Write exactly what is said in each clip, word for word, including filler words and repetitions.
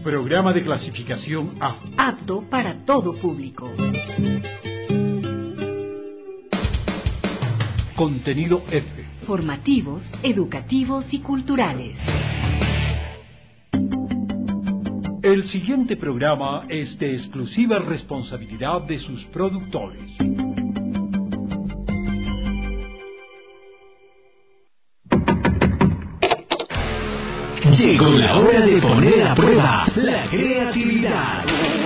Programa de clasificación A. Apto para todo público. Contenido F. Formativos, educativos y culturales. El siguiente programa es de exclusiva responsabilidad de sus productores. Llegó la hora de poner a prueba la creatividad.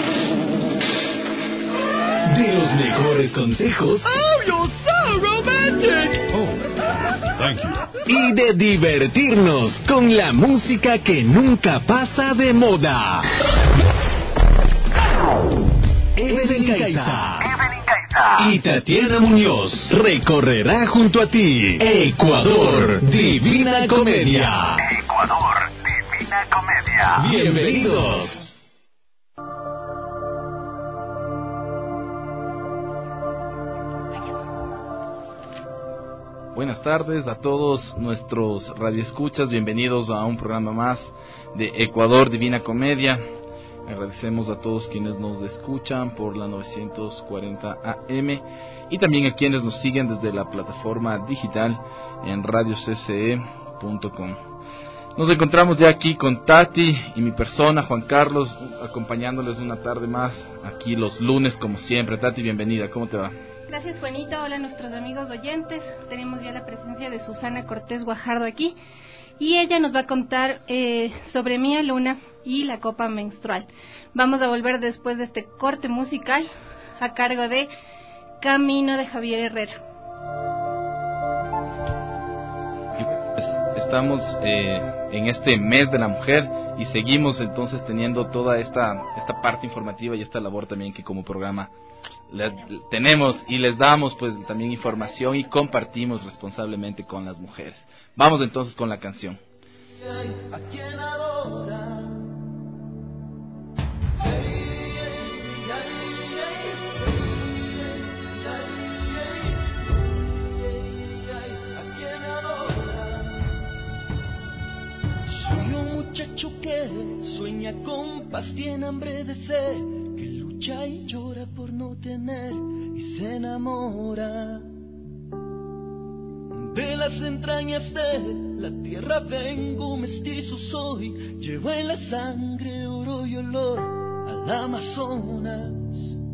De los mejores consejos. Oh, you're so romantic. Oh, thank you. Y de divertirnos con la música que nunca pasa de moda. Evelyn Caiza y Tatiana Muñoz recorrerá junto a ti Ecuador Divina Comedia. Ecuador Divina Comedia. Bienvenidos. Buenas tardes a todos nuestros radioescuchas, bienvenidos a un programa más de Ecuador Divina Comedia. Agradecemos a todos quienes nos escuchan por la novecientos cuarenta A M y también a quienes nos siguen desde la plataforma digital en radio c c e punto com. Nos encontramos ya aquí con Tati y mi persona, Juan Carlos, acompañándoles una tarde más aquí los lunes como siempre. Tati, bienvenida, ¿cómo te va? Gracias, Juanito. Hola a nuestros amigos oyentes. Tenemos ya la presencia de Susana Cortés Guajardo aquí y ella nos va a contar eh, sobre Mía Luna y la copa menstrual. Vamos a volver después de este corte musical a cargo de Camino de Javier Herrera. Estamos eh, en este mes de la mujer y seguimos entonces teniendo toda esta esta parte informativa y esta labor también que como programa le, tenemos y les damos pues también información y compartimos responsablemente con las mujeres. Vamos entonces con la canción. ¿A quién adora? Soy un muchacho que sueña con paz, tiene hambre de fe, que lucha y llora por no tener y se enamora. De las entrañas de la tierra vengo, mestizo soy, llevo en la sangre oro y olor al Amazonas.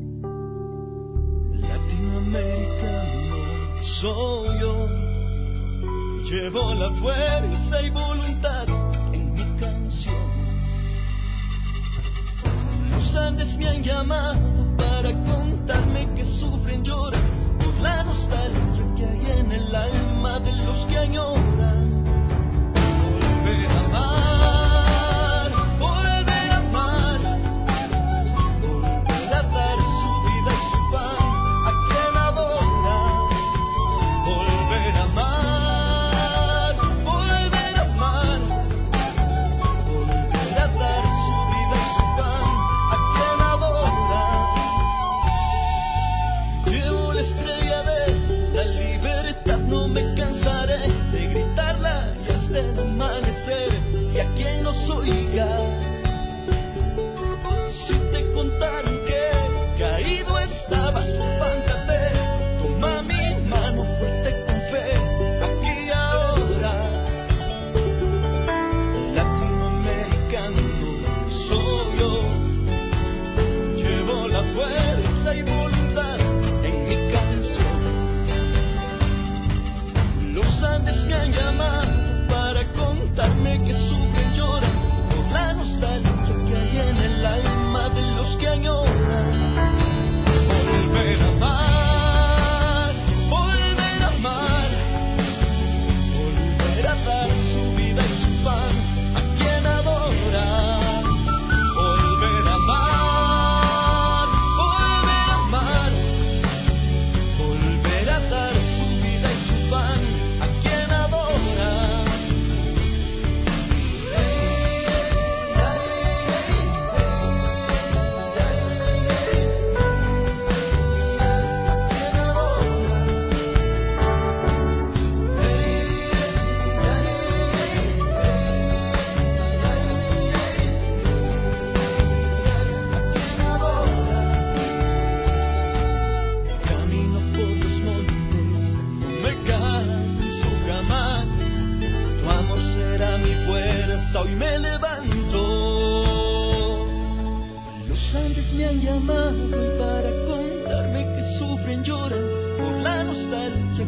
Latinoamericano soy yo, llevo la fuerza y voluntad en mi canción. Los Andes me han llamado para contarme que sufren, lloran por la nostalgia que hay en el alma de los que añoran volver a amar, volver a amar, volver a dar su vida y su pan a quien adora, volver a amar, volver a amar, volver a dar su vida y su pan a quien adora. Llevo la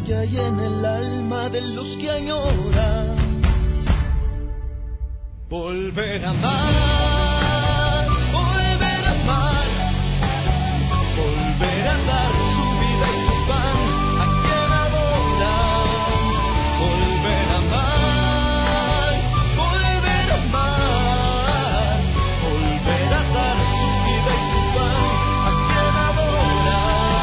que hay en el alma de los que añoran volver a amar, volver a amar, volver a dar su vida y su pan a quien adora, volver a amar, volver a amar, volver a dar su vida y su pan a quien adora.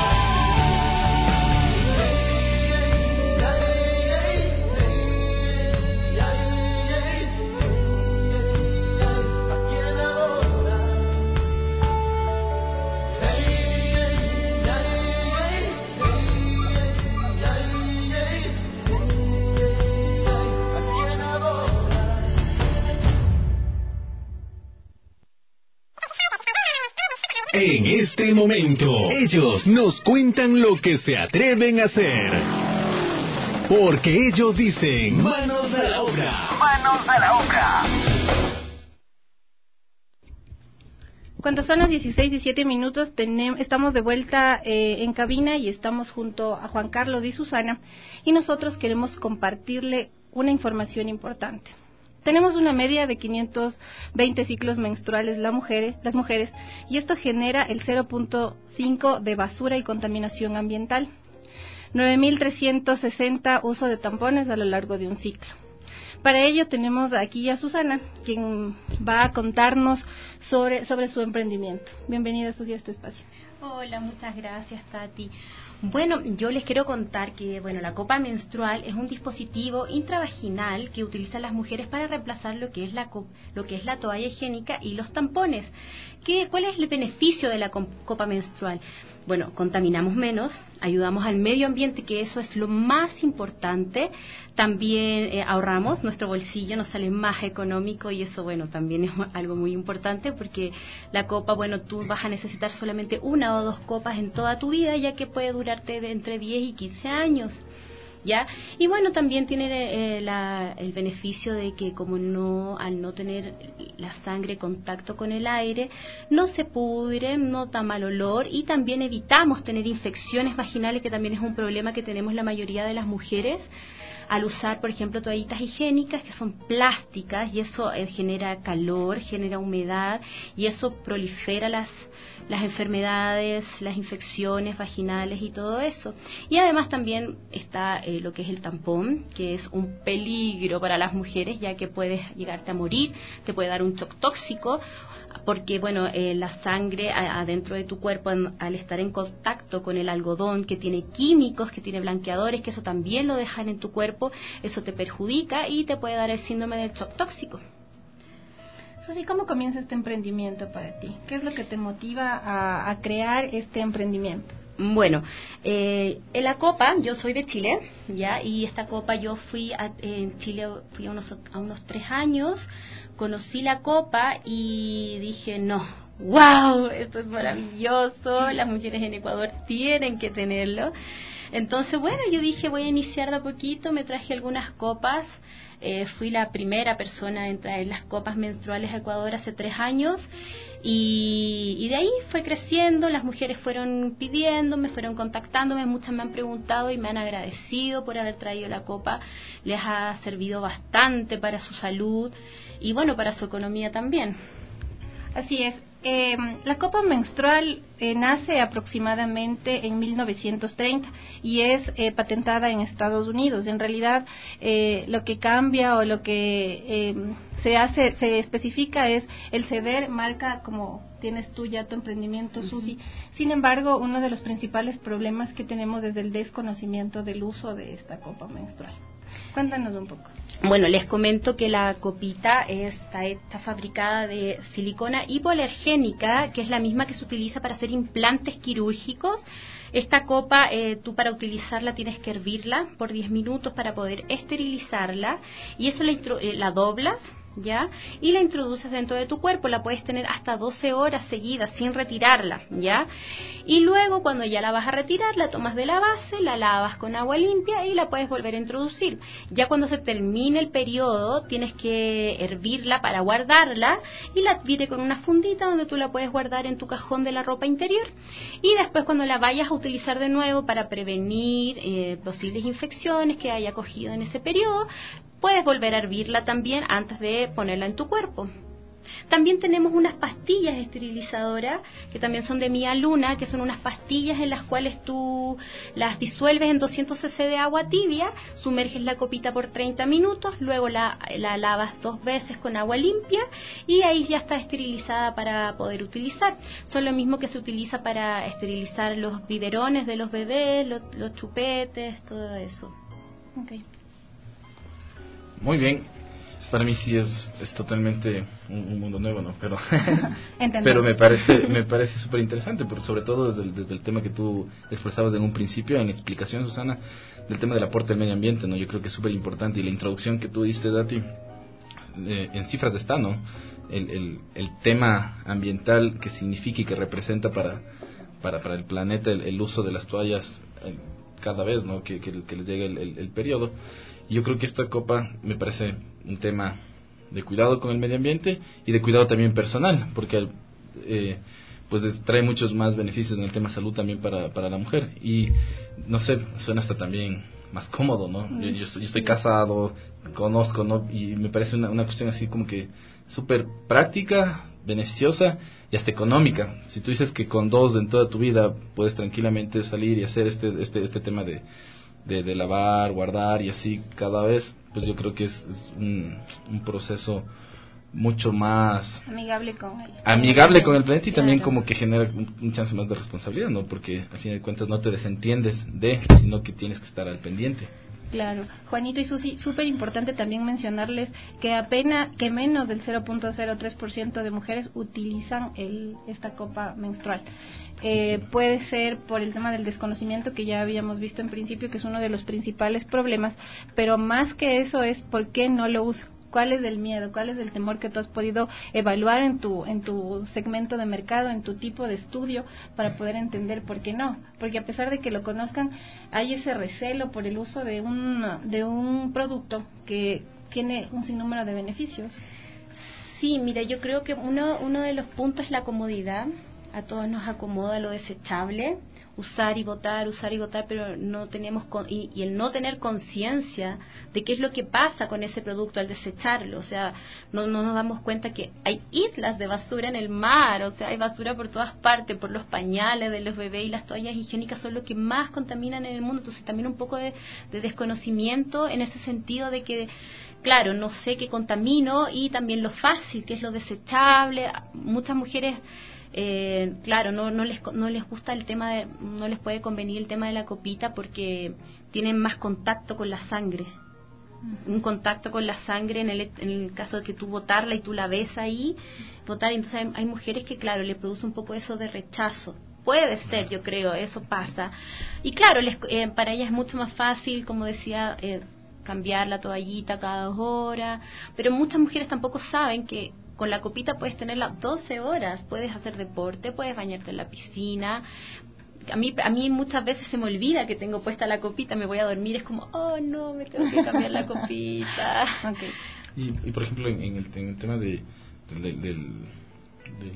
En este momento, ellos nos cuentan lo que se atreven a hacer. Porque ellos dicen, manos a la obra. Manos a la obra. Cuando son las dieciséis y siete minutos, tenemos, estamos de vuelta eh, en cabina y estamos junto a Juan Carlos y Susana, y nosotros queremos compartirle una información importante. Tenemos una media de quinientos veinte ciclos menstruales la mujer, las mujeres, y esto genera el cero punto cinco de basura y contaminación ambiental. nueve mil trescientos sesenta uso de tampones a lo largo de un ciclo. Para ello tenemos aquí a Susana, quien va a contarnos sobre, sobre su emprendimiento. Bienvenida, Susi, a este espacio. Hola, muchas gracias, Tati. Bueno, yo les quiero contar que bueno, la copa menstrual es un dispositivo intravaginal que utilizan las mujeres para reemplazar lo que es la lo que es la toalla higiénica y los tampones. ¿Qué, ¿Cuál es el beneficio de la copa menstrual? Bueno, contaminamos menos, ayudamos al medio ambiente, que eso es lo más importante. También eh, ahorramos, nuestro bolsillo nos sale más económico, y eso, bueno, también es algo muy importante, porque la copa, bueno, tú vas a necesitar solamente una o dos copas en toda tu vida, ya que puede durarte de entre diez y quince años. ¿Ya? Y bueno, también tiene eh, la, el beneficio de que como no al no tener la sangre contacto con el aire, no se pudre, no da mal olor, y también evitamos tener infecciones vaginales, que también es un problema que tenemos la mayoría de las mujeres al usar, por ejemplo, toallitas higiénicas que son plásticas, y eso eh, genera calor, genera humedad, y eso prolifera las las enfermedades, las infecciones vaginales y todo eso. Y además también está eh, lo que es el tampón, que es un peligro para las mujeres, ya que puedes llegarte a morir, te puede dar un shock tóxico, porque bueno, eh, la sangre a, adentro de tu cuerpo, en, al estar en contacto con el algodón, que tiene químicos, que tiene blanqueadores, que eso también lo dejan en tu cuerpo, eso te perjudica y te puede dar el síndrome del shock tóxico. Susi, ¿cómo comienza este emprendimiento para ti? ¿Qué es lo que te motiva a, a crear este emprendimiento? Bueno, eh, en la copa, yo soy de Chile, ya, y esta copa yo fui a, en Chile fui a unos, a unos tres años, conocí la copa y dije, no, wow, esto es maravilloso, las mujeres en Ecuador tienen que tenerlo. Entonces, bueno, yo dije, voy a iniciar de a poquito, me traje algunas copas. Eh, fui la primera persona en traer las copas menstruales a Ecuador hace tres años, y, y de ahí fue creciendo, las mujeres fueron pidiéndome, fueron contactándome, muchas me han preguntado y me han agradecido por haber traído la copa, les ha servido bastante para su salud y bueno, para su economía también. Así es. Eh, la copa menstrual eh, nace aproximadamente en mil novecientos treinta y es eh, patentada en Estados Unidos. En realidad, eh, lo que cambia o lo que eh, se hace, se especifica es el ceder marca, como tienes tú ya tu emprendimiento, uh-huh. Susi. Sin embargo, uno de los principales problemas que tenemos es el desconocimiento del uso de esta copa menstrual. Cuéntanos un poco. Bueno, les comento que la copita está, está fabricada de silicona hipoalergénica, que es la misma que se utiliza para hacer implantes quirúrgicos. Esta copa, eh, tú para utilizarla tienes que hervirla por diez minutos para poder esterilizarla, y eso la, intro, eh, la doblas, ¿ya? Y la introduces dentro de tu cuerpo, la puedes tener hasta doce horas seguidas sin retirarla, ¿ya? Y luego cuando ya la vas a retirar, la tomas de la base, la lavas con agua limpia y la puedes volver a introducir. Ya cuando se termine el periodo, tienes que hervirla para guardarla y la adviere con una fundita donde tú la puedes guardar en tu cajón de la ropa interior. Y después cuando la vayas a utilizar de nuevo para prevenir eh, posibles infecciones que haya cogido en ese periodo, puedes volver a hervirla también antes de ponerla en tu cuerpo. También tenemos unas pastillas esterilizadoras que también son de Mia Luna, que son unas pastillas en las cuales tú las disuelves en doscientos centilitros de agua tibia, sumerges la copita por treinta minutos, luego la, la lavas dos veces con agua limpia y ahí ya está esterilizada para poder utilizar. Son lo mismo que se utiliza para esterilizar los biberones de los bebés, los, los chupetes, todo eso. Okay. Muy bien. Para mí sí es, es totalmente un, un mundo nuevo, ¿no? Pero pero me parece me parece súper interesante, pero sobre todo desde el, desde el tema que tú expresabas en un principio, en explicación, Susana, del tema del aporte al medio ambiente, ¿no? Yo creo que es súper importante, y la introducción que tú diste, Dati, eh, en cifras está, ¿no? El, el, el tema ambiental que significa y que representa para para, para el planeta el, el uso de las toallas eh, cada vez, ¿no? Que, que, que les llegue el, el, el periodo. Yo creo que esta copa me parece un tema de cuidado con el medio ambiente y de cuidado también personal, porque eh, pues trae muchos más beneficios en el tema salud también para, para la mujer. Y no sé, suena hasta también más cómodo, ¿no? Yo, yo, yo estoy casado, conozco, ¿no? Y me parece una, una cuestión así como que súper práctica, beneficiosa y hasta económica. Si tú dices que con dos en toda tu vida puedes tranquilamente salir y hacer este este este tema de De, de lavar, guardar y así cada vez, pues yo creo que es, es un, un proceso mucho más amigable con el amigable con el planeta y claro. También como que genera un, un chance más de responsabilidad, ¿no? Porque al fin de cuentas no te desentiendes de, sino que tienes que estar al pendiente. Claro, Juanito y Susi, súper importante también mencionarles que apenas que menos del cero punto cero tres por ciento de mujeres utilizan el, esta copa menstrual. Eh, sí. Puede ser por el tema del desconocimiento que ya habíamos visto en principio, que es uno de los principales problemas, pero más que eso es por qué no lo usan. ¿Cuál es el miedo? ¿Cuál es el temor que tú has podido evaluar en tu en tu segmento de mercado, en tu tipo de estudio, para poder entender por qué no? Porque a pesar de que lo conozcan, hay ese recelo por el uso de un de un producto que tiene un sinnúmero de beneficios. Sí, mira, yo creo que uno uno de los puntos es la comodidad. A todos nos acomoda lo desechable, usar y botar, usar y botar, pero no tenemos con, y, y el no tener conciencia de qué es lo que pasa con ese producto al desecharlo. O sea, no, no nos damos cuenta que hay islas de basura en el mar, o sea, hay basura por todas partes, por los pañales de los bebés, y las toallas higiénicas son lo que más contaminan en el mundo. Entonces también un poco de, de desconocimiento en ese sentido de que, claro, no sé qué contamino, y también lo fácil, que es lo desechable. Muchas mujeres Eh, claro, no, no les no les gusta el tema de, no les puede convenir el tema de la copita porque tienen más contacto con la sangre, uh-huh. un contacto con la sangre en el, en el caso de que tú botarla y tú la ves ahí, botar, entonces hay, hay mujeres que claro, le produce un poco eso de rechazo. Puede ser, yo creo, eso pasa. Y claro, les, eh, para ellas es mucho más fácil, como decía, eh, cambiar la toallita cada dos horas, pero muchas mujeres tampoco saben que con la copita puedes tenerla doce horas, puedes hacer deporte, puedes bañarte en la piscina. A mí a mí muchas veces se me olvida que tengo puesta la copita, me voy a dormir, es como, oh no, me tengo que cambiar la copita. Okay. Y, y por ejemplo, en, en, el, en el tema de, de, de, de, de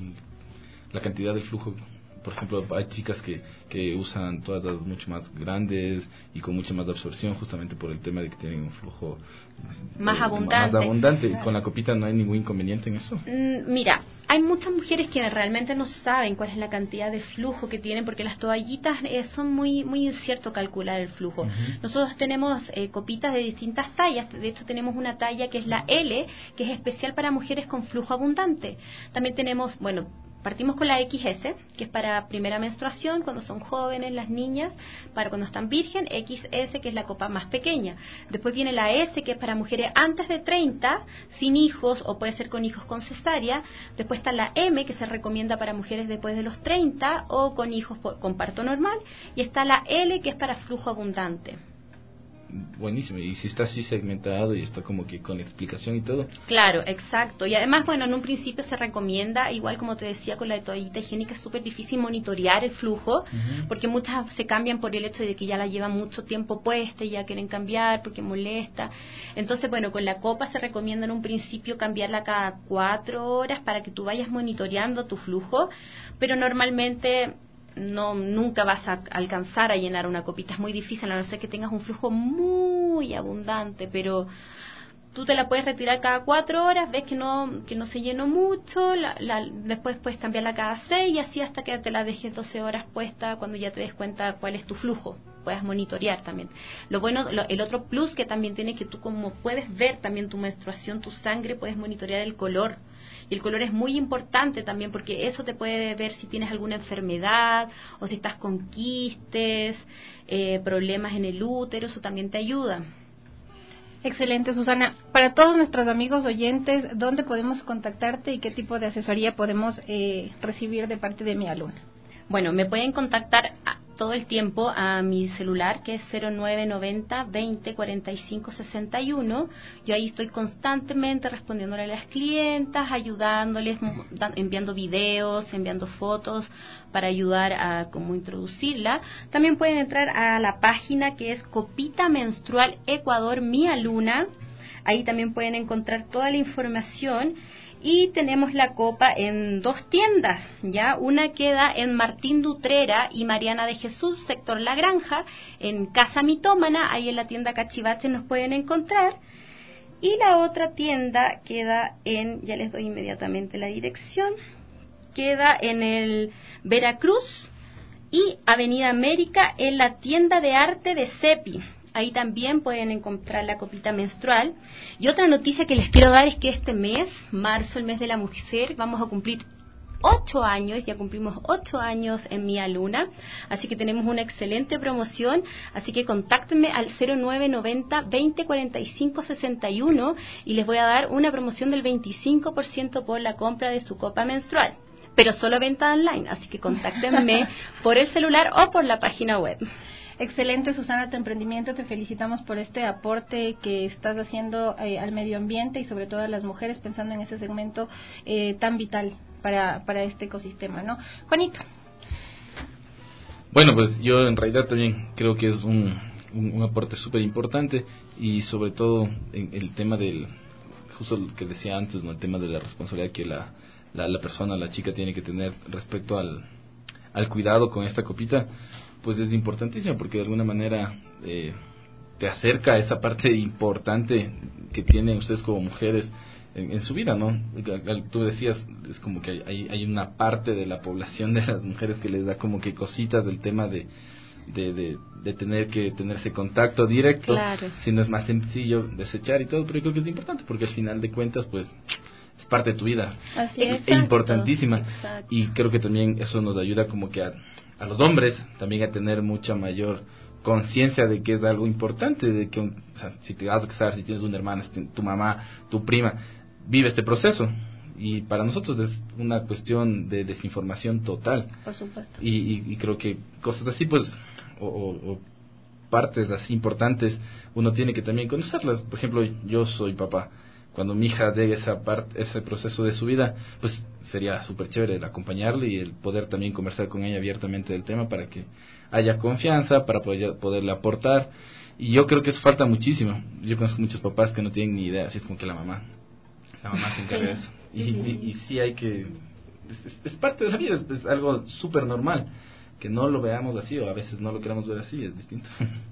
la cantidad de flujo, por ejemplo, hay chicas que, que usan toallas mucho más grandes y con mucha más absorción, justamente por el tema de que tienen un flujo más eh, abundante. Más abundante. ¿Y con la copita no hay ningún inconveniente en eso? Mm, mira, hay muchas mujeres que realmente no saben cuál es la cantidad de flujo que tienen, porque las toallitas eh, son muy muy incierto calcular el flujo. Uh-huh. Nosotros tenemos eh, copitas de distintas tallas, de hecho tenemos una talla que es la L, que es especial para mujeres con flujo abundante. También tenemos, bueno, partimos con la equis ese, que es para primera menstruación, cuando son jóvenes, las niñas, para cuando están virgen, equis ese, que es la copa más pequeña. Después viene la S, que es para mujeres antes de treinta, sin hijos, o puede ser con hijos con cesárea. Después está la M, que se recomienda para mujeres después de los treinta, o con hijos por, con parto normal. Y está la L, que es para flujo abundante. buenísimo. Y si está así segmentado y está como que con explicación y todo. Claro, exacto. Y además, bueno, en un principio se recomienda, igual como te decía con la toallita higiénica, es súper difícil monitorear el flujo, uh-huh. porque muchas se cambian por el hecho de que ya la llevan mucho tiempo puesta y ya quieren cambiar porque molesta. Entonces, bueno, con la copa se recomienda en un principio cambiarla cada cuatro horas para que tú vayas monitoreando tu flujo, pero normalmente no nunca vas a alcanzar a llenar una copita, es muy difícil, a no ser que tengas un flujo muy abundante, pero tú te la puedes retirar cada cuatro horas, ves que no que no se llenó mucho, la, la, después puedes cambiarla cada seis y así hasta que te la dejes doce horas puesta cuando ya te des cuenta cuál es tu flujo, puedas monitorear también. Lo bueno, lo, el otro plus que también tiene que tú, como puedes ver también tu menstruación, tu sangre, puedes monitorear el color. Y el color es muy importante también porque eso te puede ver si tienes alguna enfermedad o si estás con quistes, eh, problemas en el útero, eso también te ayuda. Excelente, Susana. Para todos nuestros amigos oyentes, ¿dónde podemos contactarte y qué tipo de asesoría podemos eh, recibir de parte de Mi Aluna? Bueno, me pueden contactar a, todo el tiempo a mi celular, que es cero nueve noventa veinte cuarenta y cinco sesenta y uno. Yo ahí estoy constantemente respondiéndole a las clientas, ayudándoles, enviando videos, enviando fotos para ayudar a cómo introducirla. También pueden entrar a la página que es Copita Menstrual Ecuador Mi Aluna. Ahí también pueden encontrar toda la información. Y tenemos la copa en dos tiendas, ya una queda en Martín Dutrera y Mariana de Jesús, sector La Granja, en Casa Mitómana, ahí en la tienda Cachivache nos pueden encontrar. Y la otra tienda queda en, ya les doy inmediatamente la dirección, queda en el Veracruz y Avenida América en la tienda de arte de Cepi. Ahí también pueden encontrar la copita menstrual. Y otra noticia que les quiero dar es que este mes, marzo, el mes de la mujer, vamos a cumplir ocho años, ya cumplimos ocho años en Mi Aluna, así que tenemos una excelente promoción, así que contáctenme al cero nueve noventa veinte cuarenta y cinco sesenta y uno y les voy a dar una promoción del veinticinco por ciento por la compra de su copa menstrual, pero solo venta online, así que contáctenme por el celular o por la página web. Excelente, Susana, tu emprendimiento. Te felicitamos por este aporte que estás haciendo eh, al medio ambiente y sobre todo a las mujeres, pensando en ese segmento eh, tan vital para, para este ecosistema, ¿no? Juanito. Bueno, pues yo en realidad también creo que es un, un, un aporte súper importante y sobre todo en el tema del, justo lo que decía antes, ¿no? El tema de la responsabilidad que la, la, la persona, la chica tiene que tener respecto al, al cuidado con esta copita. Pues es importantísimo porque de alguna manera eh, te acerca a esa parte importante que tienen ustedes como mujeres en, en su vida, ¿no? Tú decías, es como que hay, hay una parte de la población de las mujeres que les da como que cositas del tema de de, de, de tener que tener ese contacto directo, claro. Si no es más sencillo desechar y todo, pero yo creo que es importante porque al final de cuentas pues es parte de tu vida. Así es, es importantísima. Exacto. Y creo que también eso nos ayuda como que a a los hombres también a tener mucha mayor conciencia de que es algo importante, de que un, o sea, si te vas a casar, si tienes una hermana, tu mamá, tu prima, vive este proceso y para nosotros es una cuestión de desinformación total. Por supuesto. Y, y, y creo que cosas así pues o, o, o partes así importantes uno tiene que también conocerlas. Por ejemplo, yo soy papá. Cuando mi hija dé esa parte, ese proceso de su vida, pues sería súper chévere el acompañarle y el poder también conversar con ella abiertamente del tema para que haya confianza, para poder, poderle aportar. Y yo creo que eso falta muchísimo. Yo conozco muchos papás que no tienen ni idea, así es como que la mamá, la mamá se encarga de eso. Y, y, y sí hay que, es, es parte de la vida, es, es algo súper normal. Que no lo veamos así o a veces no lo queramos ver así, es distinto.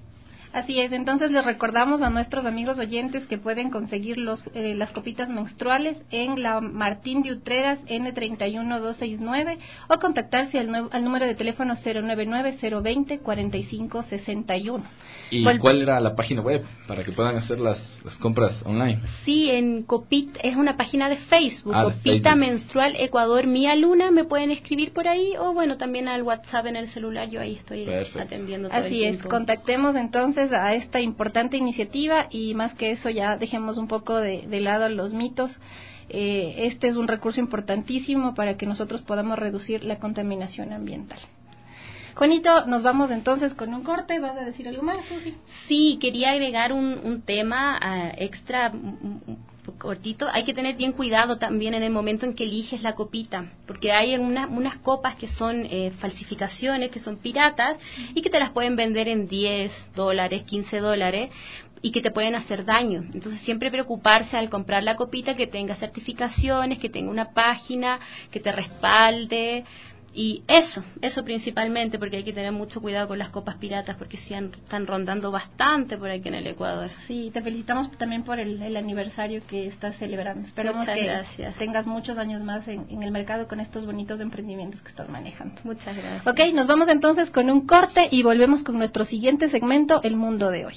Así es, entonces les recordamos a nuestros amigos oyentes que pueden conseguir los eh, las copitas menstruales en la Martín de Utreras N treinta y uno doscientos sesenta y nueve o contactarse al, nue- al número de teléfono cero nueve nueve cero veinte cuarenta y cinco sesenta y uno. ¿Y Vol- cuál era la página web para que puedan hacer las, las compras online? Sí, en Copita, es una página de Facebook, Ah, de Copita Facebook. Menstrual Ecuador Mi Aluna, me pueden escribir por ahí o bueno, también al WhatsApp en el celular, yo ahí estoy Perfecto. atendiendo todo Así el es, tiempo. contactemos entonces a esta importante iniciativa y más que eso ya dejemos un poco de, de lado los mitos. Eh, este es un recurso importantísimo para que nosotros podamos reducir la contaminación ambiental. Juanito, nos vamos entonces con un corte. ¿Vas a decir algo más, Susi? Sí, quería agregar un, un tema uh, extra um, cortito. Hay que tener bien cuidado también en el momento en que eliges la copita, porque hay una, unas copas que son eh, falsificaciones, que son piratas, y que te las pueden vender en diez dólares, quince dólares, y que te pueden hacer daño. Entonces siempre preocuparse al comprar la copita que tenga certificaciones, que tenga una página, que te respalde. Y eso, eso principalmente, porque hay que tener mucho cuidado con las copas piratas, porque sí han, están rondando bastante por aquí en el Ecuador. Sí, te felicitamos también por el, el aniversario que estás celebrando. Esperamos Muchas que gracias. tengas muchos años más en, en el mercado con estos bonitos emprendimientos que estás manejando. Muchas gracias. Ok, nos vamos entonces con un corte y volvemos con nuestro siguiente segmento, El Mundo de Hoy.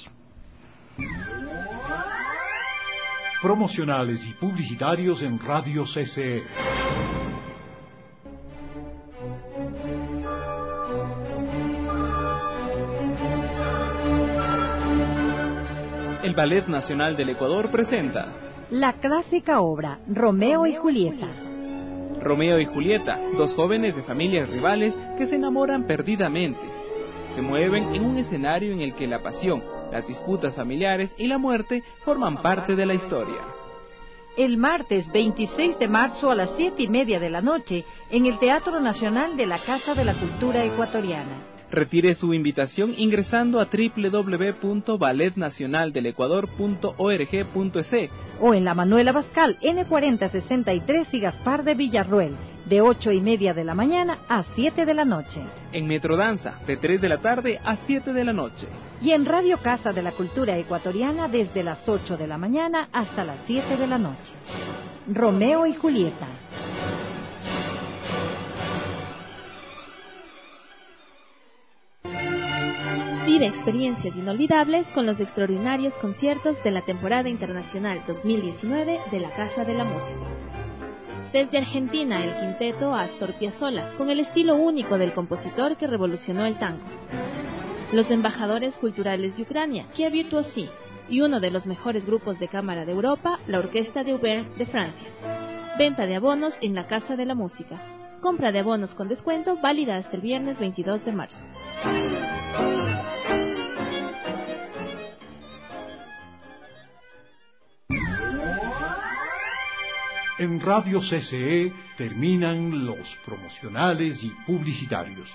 Promocionales y publicitarios en Radio C C E. El Ballet Nacional del Ecuador presenta la clásica obra Romeo y Julieta. Romeo y Julieta, dos jóvenes de familias rivales que se enamoran perdidamente. Se mueven en un escenario en el que la pasión, las disputas familiares y la muerte forman parte de la historia. El martes veintiséis de marzo a las siete y media de la noche en el Teatro Nacional de la Casa de la Cultura Ecuatoriana. Retire su invitación ingresando a doble u doble u doble u punto ballet nacional del ecuador punto org punto es o en la Manuel Abascal N cuarenta sesenta y tres y Gaspar de Villarroel, de ocho y media de la mañana a siete de la noche. En Metrodanza, de tres de la tarde a siete de la noche. Y en Radio Casa de la Cultura Ecuatoriana desde las ocho de la mañana hasta las siete de la noche. Romeo y Julieta. Vive experiencias inolvidables con los extraordinarios conciertos de la temporada internacional dos mil diecinueve de la Casa de la Música. Desde Argentina, el quinteto Astor Piazzolla, con el estilo único del compositor que revolucionó el tango. Los embajadores culturales de Ucrania, Kia Virtuosi, y uno de los mejores grupos de cámara de Europa, la Orquesta de Auvergne de Francia. Venta de abonos en la Casa de la Música. Compra de abonos con descuento válida hasta el viernes veintidós de marzo. En Radio C C E terminan los promocionales y publicitarios.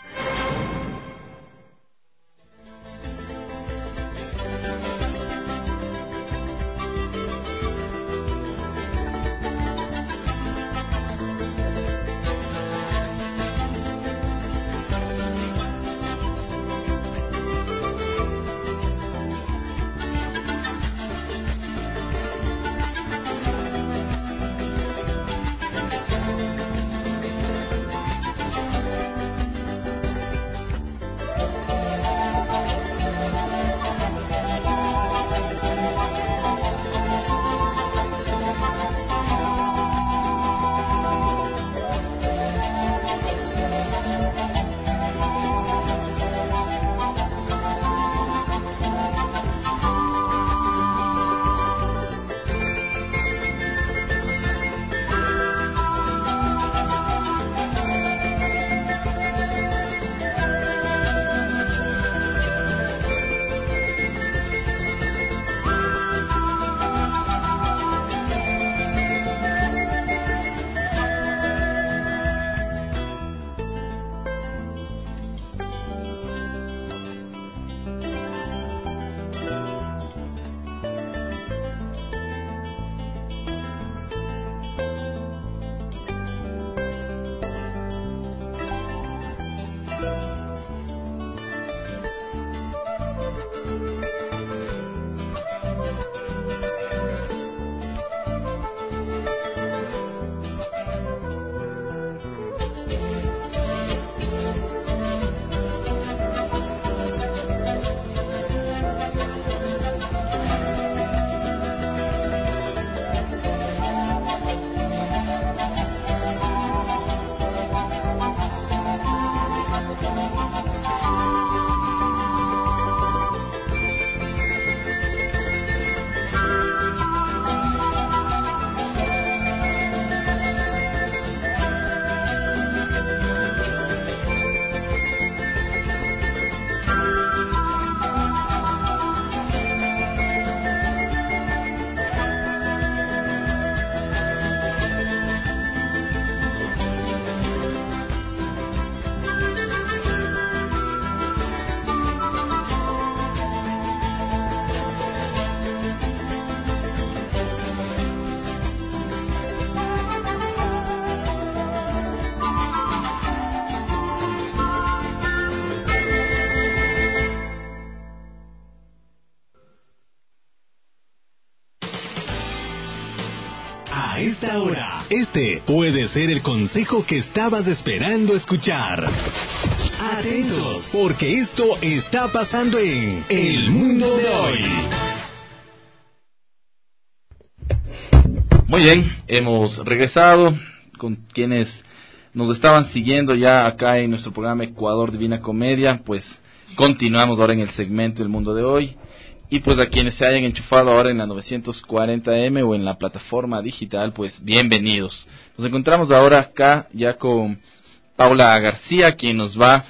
Este puede ser el consejo que estabas esperando escuchar. Atentos, porque esto está pasando en El Mundo de Hoy. Muy bien, hemos regresado con quienes nos estaban siguiendo ya acá en nuestro programa Ecuador Divina Comedia. Pues continuamos ahora en el segmento El Mundo de Hoy. Y pues a quienes se hayan enchufado ahora en la novecientos cuarenta eme o en la plataforma digital, pues bienvenidos. Nos encontramos ahora acá ya con Paula García, quien nos va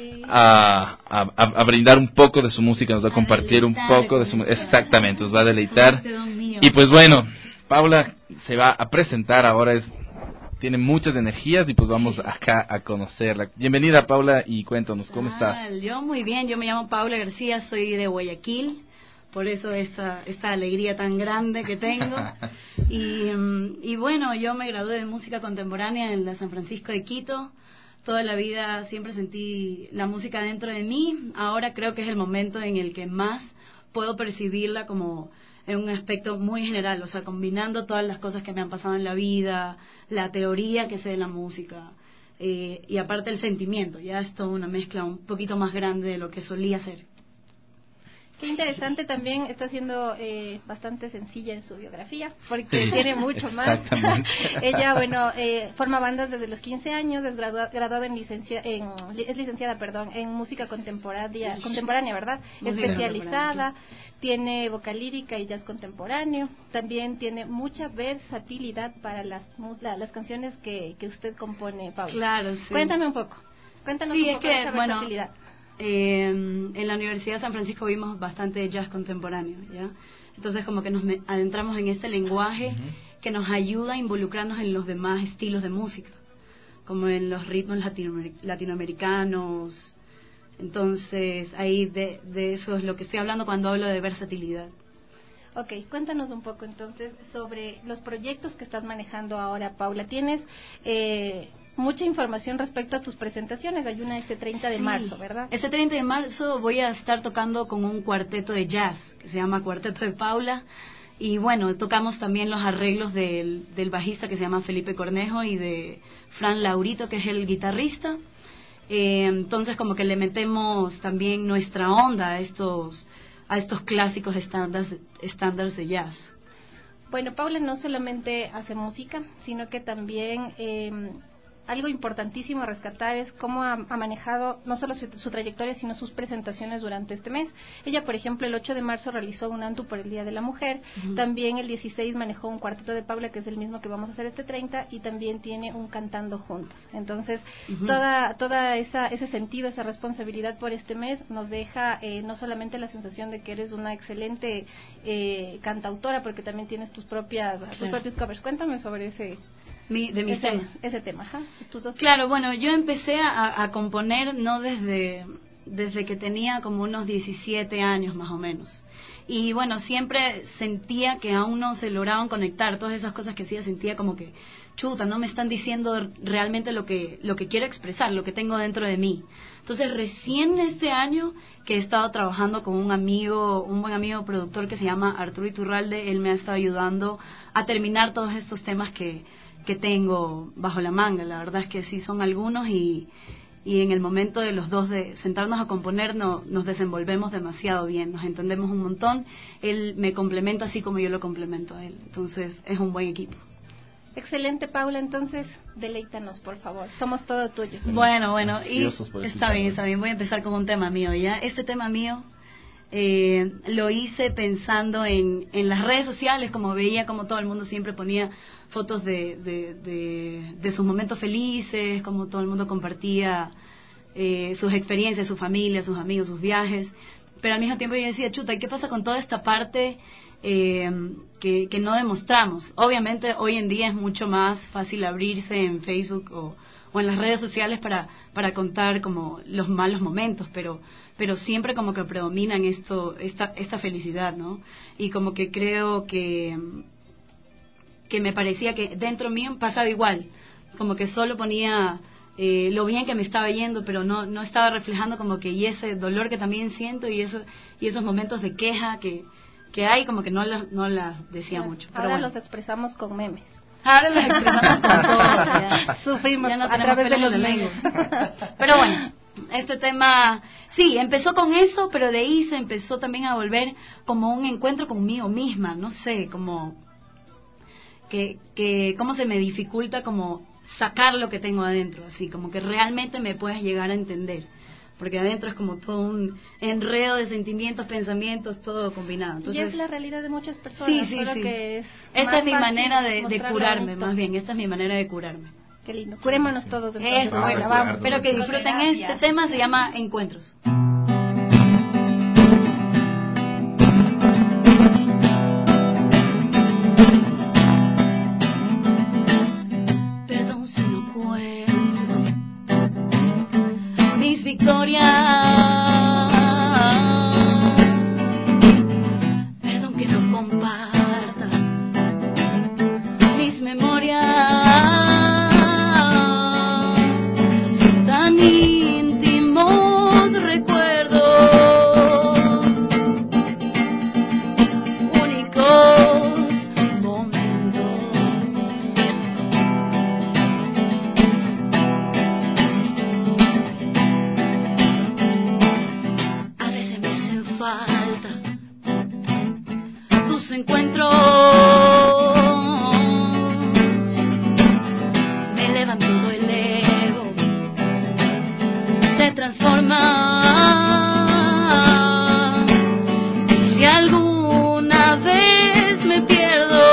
a, a, a brindar un poco de su música, nos va a compartir un poco de su música. Exactamente, nos va a deleitar. Y pues bueno, Paula se va a presentar ahora, es tiene muchas energías y pues vamos acá a conocerla. Bienvenida, Paula, y cuéntanos, ¿cómo ah, está? Yo muy bien, yo me llamo Paula García, soy de Guayaquil. Por eso esta, esta alegría tan grande que tengo. Y, y bueno, yo me gradué de música contemporánea en la San Francisco de Quito. Toda la vida siempre sentí la música dentro de mí. Ahora creo que es el momento en el que más puedo percibirla como en un aspecto muy general. O sea, combinando todas las cosas que me han pasado en la vida, la teoría que sé de la música. Eh, y aparte el sentimiento. Ya es toda una mezcla un poquito más grande de lo que solía ser. Qué interesante, también está siendo eh, bastante sencilla en su biografía, porque sí, tiene mucho más. Ella, bueno, eh, forma bandas desde los quince años, es gradua, graduada en licencia, en, es licenciada, perdón, en música contemporánea, contemporánea, ¿verdad? Música especializada, tiene vocal lírica y jazz contemporáneo, también tiene mucha versatilidad para las la, las canciones que, que usted compone, Paula. Claro, sí. Cuéntame un poco, cuéntanos sí, un poco es que, de esa versatilidad. Bueno, Eh, en la Universidad de San Francisco vimos bastante jazz contemporáneo, ¿ya? Entonces como que nos adentramos en este lenguaje uh-huh. que nos ayuda a involucrarnos en los demás estilos de música, como en los ritmos latinoamer- latinoamericanos. Entonces ahí de, de eso es lo que estoy hablando cuando hablo de versatilidad. Ok, cuéntanos un poco entonces sobre los proyectos que estás manejando ahora, Paula. Tienes eh, mucha información respecto a tus presentaciones. Hay una este treinta de marzo, ¿verdad? Este treinta de marzo voy a estar tocando con un cuarteto de jazz que se llama Cuarteto de Paula. Y bueno, tocamos también los arreglos del, del bajista que se llama Felipe Cornejo y de Fran Laurito, que es el guitarrista. Eh, entonces como que le metemos también nuestra onda a estos... a estos clásicos estándares estándares de jazz. Bueno, Paula no solamente hace música, sino que también eh, algo importantísimo a rescatar es cómo ha, ha manejado no solo su, su trayectoria, sino sus presentaciones durante este mes. Ella, por ejemplo, el ocho de marzo realizó un Antu por el Día de la Mujer, uh-huh. También el dieciséis manejó un Cuarteto de Paula, que es el mismo que vamos a hacer este treinta, y también tiene un Cantando Juntas. Entonces, uh-huh. toda toda esa ese sentido, esa responsabilidad por este mes nos deja eh, no solamente la sensación de que eres una excelente eh, cantautora, porque también tienes tus propias tus claro. propios covers. Cuéntame sobre ese Mi, de mis ese, temas. Ese tema, ajá. Tus dos claro, bueno, yo empecé a, a componer no desde, desde que tenía como unos diecisiete años más o menos. Y bueno, siempre sentía que aún no se lograban conectar todas esas cosas que hacía, sentía como que, chuta, no me están diciendo realmente lo que, lo que quiero expresar, lo que tengo dentro de mí. Entonces recién este año que he estado trabajando con un amigo, un buen amigo productor que se llama Arturo Iturralde, él me ha estado ayudando a terminar todos estos temas que que tengo bajo la manga. La verdad es que sí son algunos y, y en el momento de los dos de sentarnos a componer no, nos desenvolvemos demasiado bien, nos entendemos un montón, él me complementa así como yo lo complemento a él, entonces es un buen equipo. Excelente, Paula, entonces deleítanos por favor, somos todo tuyo. Bueno, bueno, y está bien, está bien, voy a empezar con un tema mío ya. Este tema mío Eh, lo hice pensando en, en las redes sociales, como veía como todo el mundo siempre ponía fotos de, de, de, de sus momentos felices, como todo el mundo compartía eh, sus experiencias, su familia, sus amigos, sus viajes, pero al mismo tiempo yo decía, chuta, ¿y qué pasa con toda esta parte eh, que, que no demostramos? Obviamente hoy en día es mucho más fácil abrirse en Facebook o, o en las redes sociales para, para contar como los malos momentos, pero pero siempre como que predominan esto esta esta felicidad, ¿no? Y como que creo que que me parecía que dentro mío pasaba igual, como que solo ponía eh, lo bien que me estaba yendo, pero no no estaba reflejando como que y ese dolor que también siento y eso y esos momentos de queja que que hay, como que no las no las decía claro. mucho. Pero ahora bueno. los expresamos con memes. Ahora las expresamos con todo. Ya. Sufrimos ya no a través de los lenguas. Pero bueno, este tema, sí, empezó con eso, pero de ahí se empezó también a volver como un encuentro conmigo misma, no sé, como que, que cómo se me dificulta como sacar lo que tengo adentro, así, como que realmente me puedas llegar a entender. Porque adentro es como todo un enredo de sentimientos, pensamientos, todo combinado. Entonces, y es la realidad de muchas personas. Sí, sí, solo sí. Que es esta es mi manera de, de curarme, bonito. más bien. Esta es mi manera de curarme. Qué lindo. Curémonos todos. Entonces, Eso, bueno, vamos. espero que disfruten este tema, se llama Encuentros. Perdón si no cuento mis victorias, perdón que no comparta mis memorias, son tan íntimos recuerdos, únicos momentos. A veces me hacen falta tus encuentros, me elevan todo el ego, se transforma. Y si alguna vez me pierdo,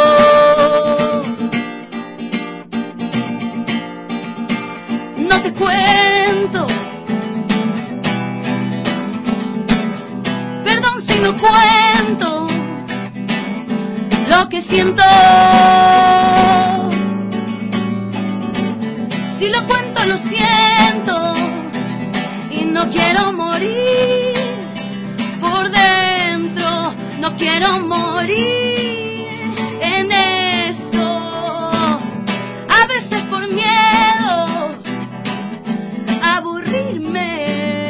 no te cuento. Perdón si no cuento lo que siento. Si lo cuento lo siento y no quiero morir por dentro, no quiero morir en esto. A veces por miedo a aburrirme,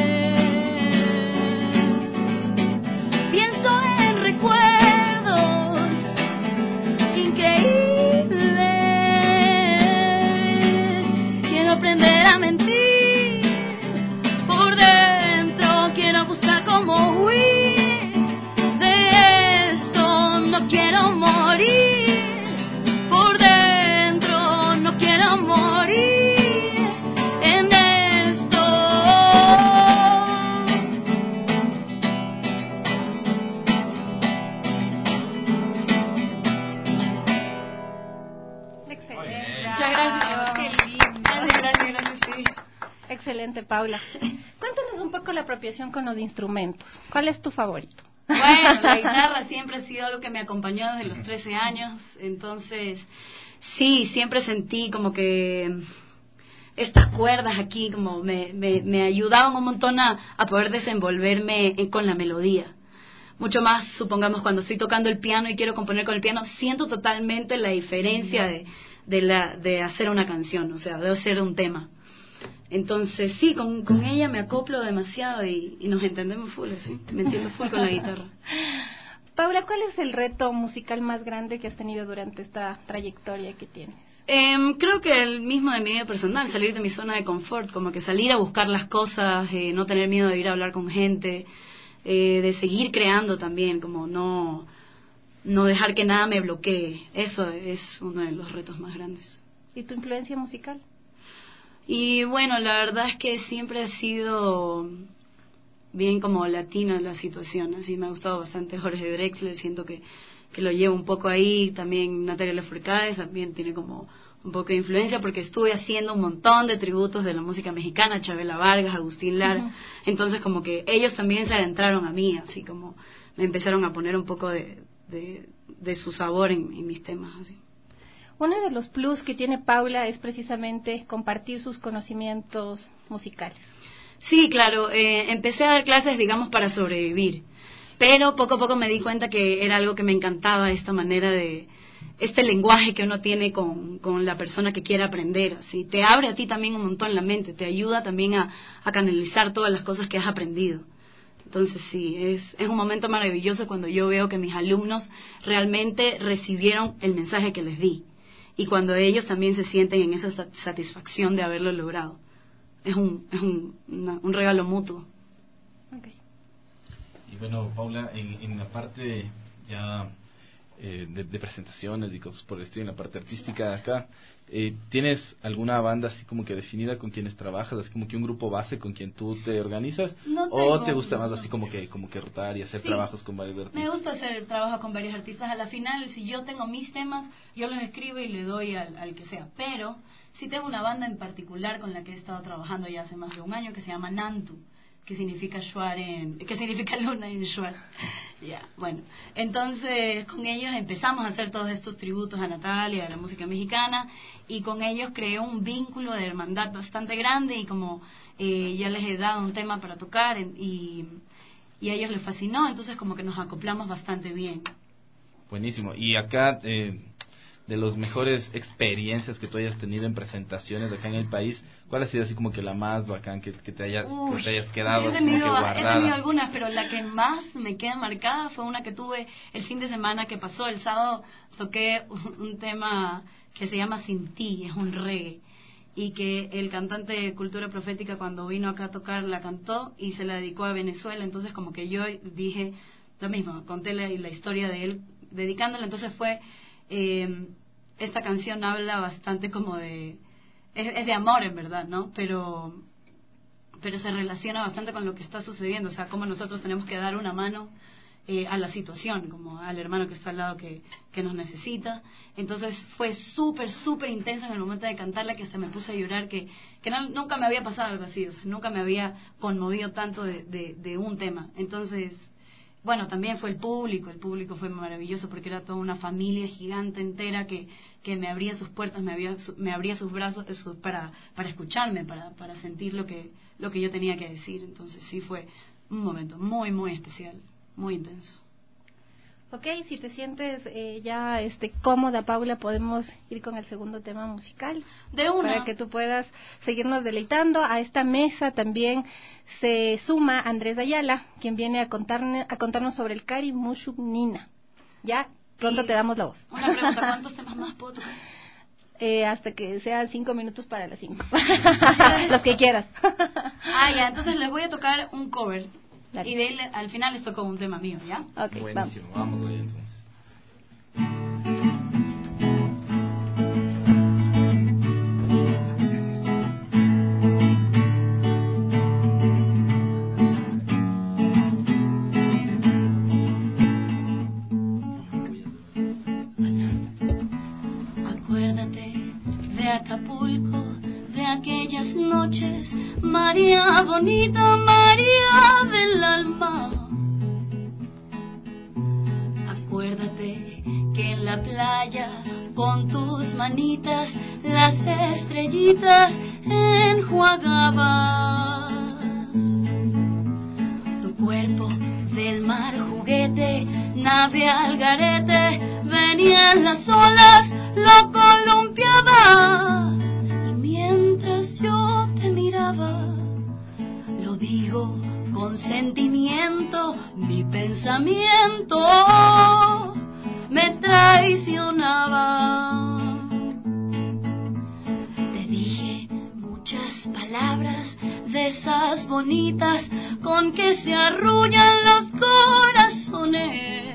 pienso en recuerdos increíbles. Quiero aprender a mentir por dentro, quiero buscar cómo huir de esto. No quiero morir por dentro, no quiero morir en esto. Excelente. Muchas gracias. Qué lindo. Gracias, gracias, gracias, sí. Excelente, Paula. Cuéntanos un poco la apropiación con los instrumentos. ¿Cuál es tu favorito? Bueno, la guitarra siempre ha sido algo que me acompañó desde los trece años, entonces sí, siempre sentí como que estas cuerdas aquí como me, me, me ayudaban un montón a, a poder desenvolverme en- con la melodía. Mucho más, supongamos, cuando estoy tocando el piano y quiero componer con el piano, siento totalmente la diferencia de, de, la, de hacer una canción, o sea, de hacer un tema. Entonces, sí, con, con ella me acoplo demasiado y, y nos entendemos full, ¿sí? Me entiendo full con la guitarra. Paula, ¿cuál es el reto musical más grande que has tenido durante esta trayectoria que tienes? Eh, creo que el mismo de mi vida personal, salir de mi zona de confort, como que salir a buscar las cosas, eh, no tener miedo de ir a hablar con gente, eh, de seguir creando también, como no, no dejar que nada me bloquee. Eso es uno de los retos más grandes. ¿Y tu influencia musical? Y bueno, la verdad es que siempre ha sido bien como latina la situación, así me ha gustado bastante Jorge Drexler, siento que, que lo llevo un poco ahí, también Natalia Lafourcade también tiene como un poco de influencia porque estuve haciendo un montón de tributos de la música mexicana, Chabela Vargas, Agustín Lara, uh-huh. Entonces como que ellos también se adentraron a mí, así como me empezaron a poner un poco de, de, de su sabor en, en mis temas, así. Uno de los plus que tiene Paula es precisamente compartir sus conocimientos musicales. Sí, claro, eh, empecé a dar clases, digamos, para sobrevivir, pero poco a poco me di cuenta que era algo que me encantaba, esta manera de, este lenguaje que uno tiene con, con la persona que quiere aprender, así, te abre a ti también un montón la mente, te ayuda también a, a canalizar todas las cosas que has aprendido. Entonces sí, es, es un momento maravilloso cuando yo veo que mis alumnos realmente recibieron el mensaje que les di. y cuando ellos también se sienten en esa satisfacción de haberlo logrado. Es un, es un, una, un regalo mutuo. Okay. Y bueno, Paula, en, en la parte ya eh, de, de presentaciones y cosas por el estilo, en la parte artística de acá, eh, ¿tienes alguna banda así como que definida con quienes trabajas, así como que un grupo base con quien tú te organizas? No ¿O te gusta más así como que como que rotar y hacer sí, trabajos con varios artistas? Me gusta hacer trabajo con varios artistas. A la final, si yo tengo mis temas, yo los escribo y le doy al, al que sea. Pero sí tengo una banda en particular con la que he estado trabajando ya hace más de un año, que se llama Nantu, que significa Shuar en, que significa luna en Shuar. Ya, yeah, bueno, entonces con ellos empezamos a hacer todos estos tributos a Natalia, a la música mexicana, y con ellos creé un vínculo de hermandad bastante grande, y como eh, ya les he dado un tema para tocar en, y, y a ellos les fascinó, entonces como que nos acoplamos bastante bien. Buenísimo. Y acá, eh, de las mejores experiencias que tú hayas tenido en presentaciones acá en el país, ¿cuál ha sido así como que la más bacán que, que, te, hayas, Uy, que te hayas quedado he tenido, así como que guardada? He tenido algunas, pero la que más me queda marcada fue una que tuve el fin de semana que pasó. El sábado toqué un, un tema que se llama Sin Ti, es un reggae, y que el cantante de Cultura Profética cuando vino acá a tocar la cantó y se la dedicó a Venezuela. Entonces como que yo dije lo mismo, conté la, la historia de él dedicándola. Entonces fue... Eh, esta canción habla bastante como de... Es, es de amor en verdad, ¿no? Pero, pero se relaciona bastante con lo que está sucediendo. O sea, cómo nosotros tenemos que dar una mano eh, a la situación, como al hermano que está al lado que, que nos necesita. Entonces fue súper, súper intenso en el momento de cantarla, que hasta me puse a llorar, que, que no, nunca me había pasado algo así. O sea, nunca me había conmovido tanto de, de, de un tema. Entonces... Bueno, también fue el público, el público fue maravilloso porque era toda una familia gigante entera que, que me abría sus puertas, me abría, me abría sus brazos su, para, para escucharme, para, para sentir lo que, lo que yo tenía que decir. Entonces sí fue un momento muy, muy especial, muy intenso. Ok, si te sientes eh, ya este cómoda, Paula, podemos ir con el segundo tema musical. De una. Para que tú puedas seguirnos deleitando. A esta mesa también se suma Andrés Ayala, quien viene a, contarne, a contarnos sobre el Kari Mushuk Nina. Ya, pronto y te damos la voz. Una pregunta, ¿cuántos temas más puedo tocar? Eh, hasta que sean cinco minutos para las cinco. Los que quieras. Ah, ya, entonces les voy a tocar un cover. Dale. Y de él, al final les tocó un tema mío, ¿ya? Okay, buenísimo, vamos, vamos entonces. Acuérdate de Acapulco, de aquellas noches, María bonita, María del alma. Acuérdate que en la playa con tus manitas las estrellitas enjuagabas. Tu cuerpo del mar juguete, nave al garete, venían las olas, lo columpiaba. Y mientras yo te miraba, lo digo con sentimiento, mi pensamiento me traicionaba. Te dije muchas palabras de esas bonitas con que se arrullan los corazones,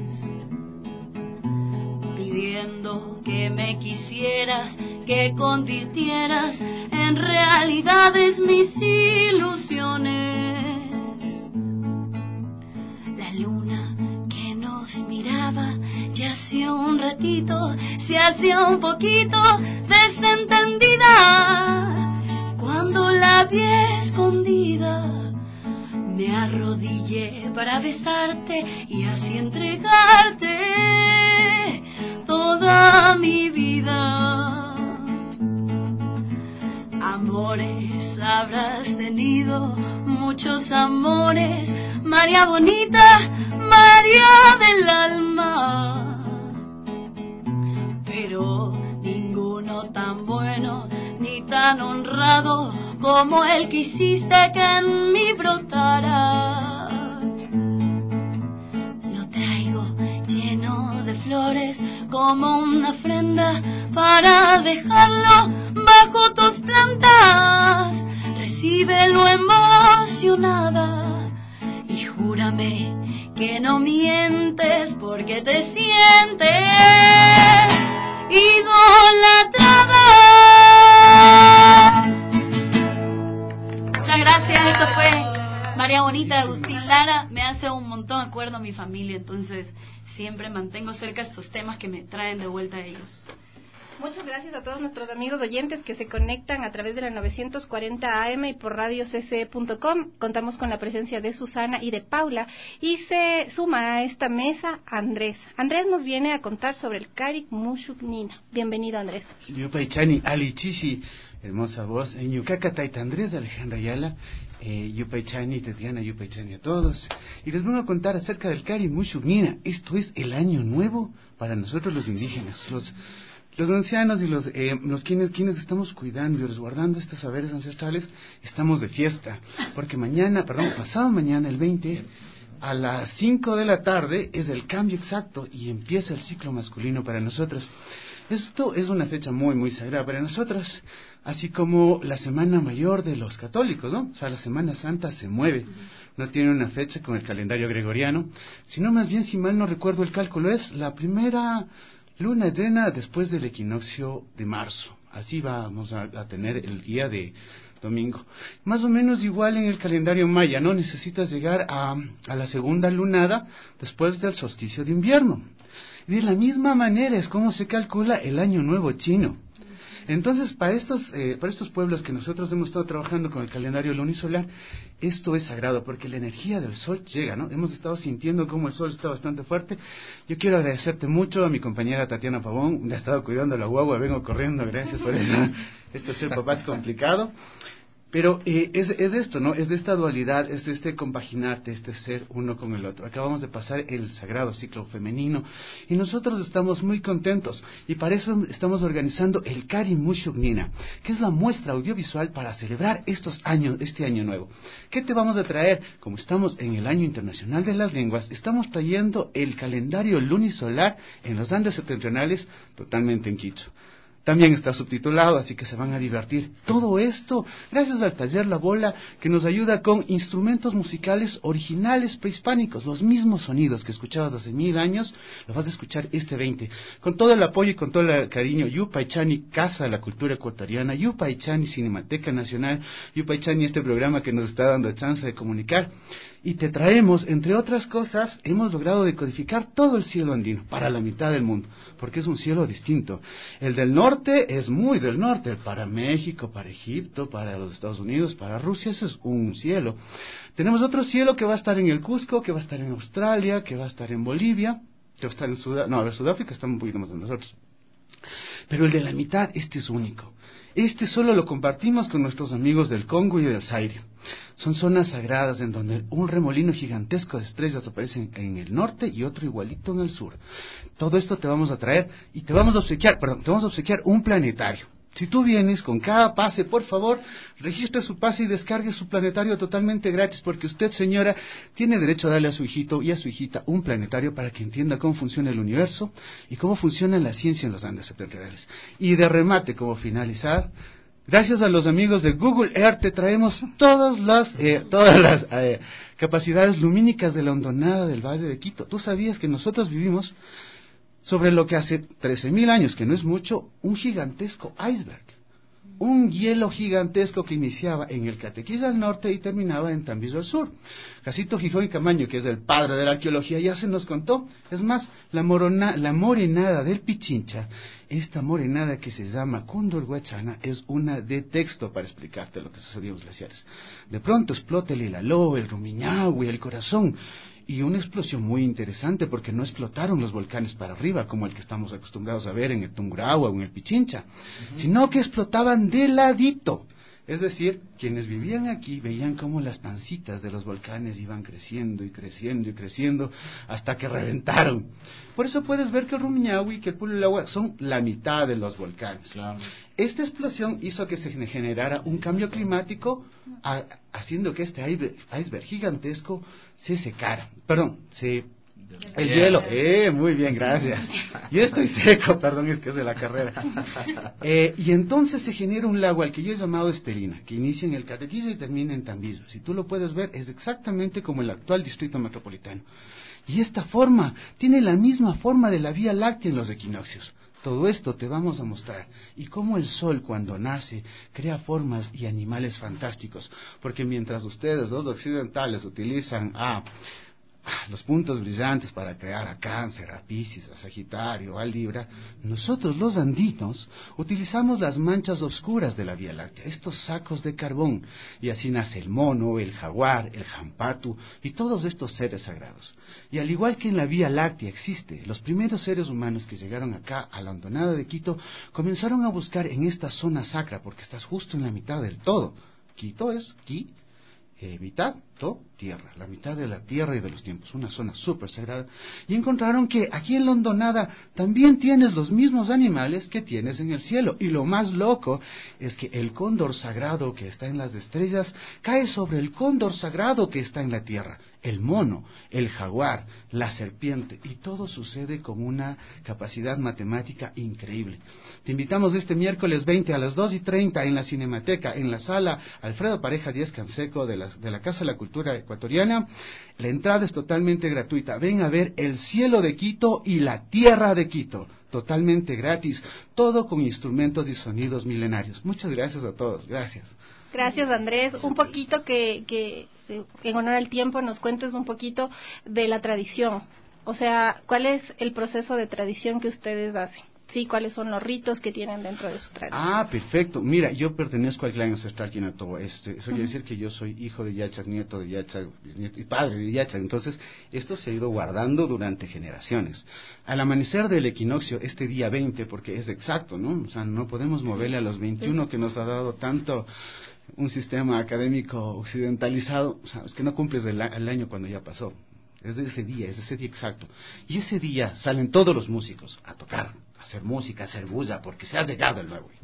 pidiendo que me quisieras, que convirtieras en realidades mis ilusiones. La luna que nos miraba ya hacía un ratito se hacía un poquito desentendida. Cuando la vi escondida, me arrodillé para besarte y así entregarte toda mi vida. Amores habrás tenido, muchos amores, María bonita, María del alma, pero ninguno tan bueno ni tan honrado como el que hiciste que en mí brotara. Lo traigo lleno de flores como una ofrenda para dejarlo bajo tus plantas. Recíbelo emocionada y júrame que no mientes porque te sientes idolatrada. Muchas gracias, esto fue María Bonita de Agustín Lara. Me hace un montón acuerdo a mi familia, entonces siempre mantengo cerca estos temas que me traen de vuelta a ellos. Muchas gracias a todos nuestros amigos oyentes que se conectan a través de la novecientos cuarenta A M y por radio c c e punto com. Contamos con la presencia de Susana y de Paula y se suma a esta mesa Andrés. Andrés nos viene a contar sobre el Kari Mushuk Nina. Bienvenido, Andrés. Yupaychani Alichishi, hermosa voz. En Yucaca Taita Andrés de Alejandra Ayala. Eh, Yupaychani, Tatiana, Yupaychani a todos. Y les vengo a contar acerca del Kari Mushuk Nina. Esto es el año nuevo para nosotros los indígenas, los Los ancianos y los, eh, los quienes, quienes estamos cuidando y resguardando estos saberes ancestrales, estamos de fiesta, porque mañana, perdón, pasado mañana, el veinte, a las cinco de la tarde, es el cambio exacto y empieza el ciclo masculino para nosotros. Esto es una fecha muy, muy sagrada para nosotros, así como la Semana Mayor de los católicos, ¿no? O sea, la Semana Santa se mueve, no tiene una fecha con el calendario gregoriano, sino más bien, si mal no recuerdo el cálculo, es la primera luna llena después del equinoccio de marzo. Así vamos a, a tener el día de domingo. Más o menos igual en el calendario maya, ¿no? Necesitas llegar a, a la segunda lunada después del solsticio de invierno. Y de la misma manera es como se calcula el año nuevo chino. Entonces, para estos, eh, para estos pueblos que nosotros hemos estado trabajando con el calendario lunisolar, esto es sagrado, porque la energía del sol llega, ¿no? Hemos estado sintiendo cómo el sol está bastante fuerte. Yo quiero agradecerte mucho a mi compañera Tatiana Pavón, me ha estado cuidando la guagua, vengo corriendo, gracias por eso. Esto es ser papá es complicado. Pero eh, es, es esto, ¿no? Es de esta dualidad, es de este compaginarte, este ser uno con el otro. Acabamos de pasar el sagrado ciclo femenino y nosotros estamos muy contentos y para eso estamos organizando el Kari Mushuk Nina, que es la muestra audiovisual para celebrar estos años, este año nuevo. ¿Qué te vamos a traer? Como estamos en el Año Internacional de las Lenguas, estamos trayendo el calendario lunisolar en los Andes septentrionales totalmente en quichua. También está subtitulado, así que se van a divertir. Todo esto gracias al taller La Bola, que nos ayuda con instrumentos musicales originales prehispánicos, los mismos sonidos que escuchabas hace mil años, los vas a escuchar este veinte. Con todo el apoyo y con todo el cariño, Yupaychani, Casa de la Cultura Ecuatoriana, Yupaychani, Cinemateca Nacional, Yupaychani, este programa que nos está dando chance de comunicar. Y te traemos, entre otras cosas, hemos logrado decodificar todo el cielo andino para la mitad del mundo, porque es un cielo distinto. El del norte es muy del norte, para México, para Egipto, para los Estados Unidos, para Rusia, ese es un cielo. Tenemos otro cielo que va a estar en el Cusco, que va a estar en Australia, que va a estar en Bolivia, que va a estar en Sudáfrica, no, a ver, Sudáfrica está un poquito más de nosotros. Pero el de la mitad, este es único. Este solo lo compartimos con nuestros amigos del Congo y del Zaire. Son zonas sagradas en donde un remolino gigantesco de estrellas aparece en el norte y otro igualito en el sur. Todo esto te vamos a traer y te vamos a obsequiar, perdón, te vamos a obsequiar un planetario. Si tú vienes con cada pase, por favor, registre su pase y descargue su planetario totalmente gratis, porque usted, señora, tiene derecho a darle a su hijito y a su hijita un planetario para que entienda cómo funciona el universo y cómo funciona la ciencia en los Andes septentrionales. Y de remate, como finalizar, gracias a los amigos de Google Earth te traemos todas las eh, todas las eh, capacidades lumínicas de la hondonada del Valle de Quito. ¿Tú sabías que nosotros vivimos sobre lo que hace trece mil años, que no es mucho, un gigantesco iceberg? Un hielo gigantesco que iniciaba en el Catequís al norte y terminaba en Tambizo al sur. Casito Gijón y Camaño, que es el padre de la arqueología, ya se nos contó. Es más, la, morona, la morenada del Pichincha, esta morenada que se llama Condorhuachana, es una de texto para explicarte lo que sucedió en los glaciares. De pronto explota el Ilaló, el Rumiñahui, el Corazón, y una explosión muy interesante porque no explotaron los volcanes para arriba como el que estamos acostumbrados a ver en el Tungurahua o en el Pichincha, uh-huh. sino que explotaban de ladito. Es decir, quienes vivían aquí veían cómo las pancitas de los volcanes iban creciendo y creciendo y creciendo hasta que reventaron. Por eso puedes ver que el Rumiñahui y que el Pululahua son la mitad de los volcanes. Claro. Esta explosión hizo que se generara un cambio climático, a, haciendo que este iceberg gigantesco se secara, perdón, se El hielo, eh, muy bien, gracias. Yo estoy seco, perdón, es que es de la carrera. Eh, y entonces se genera un lago al que yo he llamado Esterina, que inicia en el Catequizzo y termina en Tambizo. Si tú lo puedes ver, es exactamente como el actual distrito metropolitano. Y esta forma tiene la misma forma de la Vía Láctea en los equinoccios. Todo esto te vamos a mostrar. Y cómo el sol, cuando nace, crea formas y animales fantásticos. Porque mientras ustedes, los occidentales, utilizan a... los puntos brillantes para crear a Cáncer, a Piscis, a Sagitario, a Libra, nosotros los andinos utilizamos las manchas oscuras de la Vía Láctea, estos sacos de carbón, y así nace el mono, el jaguar, el jampatu y todos estos seres sagrados. Y al igual que en la Vía Láctea existe, los primeros seres humanos que llegaron acá a la hondonada de Quito comenzaron a buscar en esta zona sacra, porque estás justo en la mitad del todo. Quito es Qui, Eh, mitad, to, tierra, la mitad de la tierra y de los tiempos, una zona súper sagrada, y encontraron que aquí en la hondonada también tienes los mismos animales que tienes en el cielo, y lo más loco es que el cóndor sagrado que está en las estrellas cae sobre el cóndor sagrado que está en la tierra, el mono, el jaguar, la serpiente, y todo sucede con una capacidad matemática increíble. Te invitamos este miércoles veinte a las dos y treinta en la Cinemateca, en la sala Alfredo Pareja Díez Canseco de la, de la Casa de la Cultura Ecuatoriana. La entrada es totalmente gratuita. Ven a ver el cielo de Quito y la tierra de Quito, totalmente gratis, todo con instrumentos y sonidos milenarios. Muchas gracias a todos, gracias. Gracias, Andrés. Un poquito que, que, en honor al tiempo, nos cuentes un poquito de la tradición. O sea, ¿cuál es el proceso de tradición que ustedes hacen? Sí, ¿cuáles son los ritos que tienen dentro de su tradición? Ah, perfecto. Mira, yo pertenezco al clan ancestral Quinatoa. Este, eso quiere decir que yo soy hijo de Yachak, nieto de Yachak, bisnieto y padre de Yachak. Entonces, esto se ha ido guardando durante generaciones. Al amanecer del equinoccio, este día veinte, porque es exacto, ¿no? O sea, no podemos moverle a los veintiuno que nos ha dado tanto un sistema académico occidentalizado. O sea, es que no cumples el, el año cuando ya pasó. Es de ese día, es de ese día exacto. Y ese día salen todos los músicos a tocar, a hacer música, a hacer bulla, porque se ha llegado el nuevo.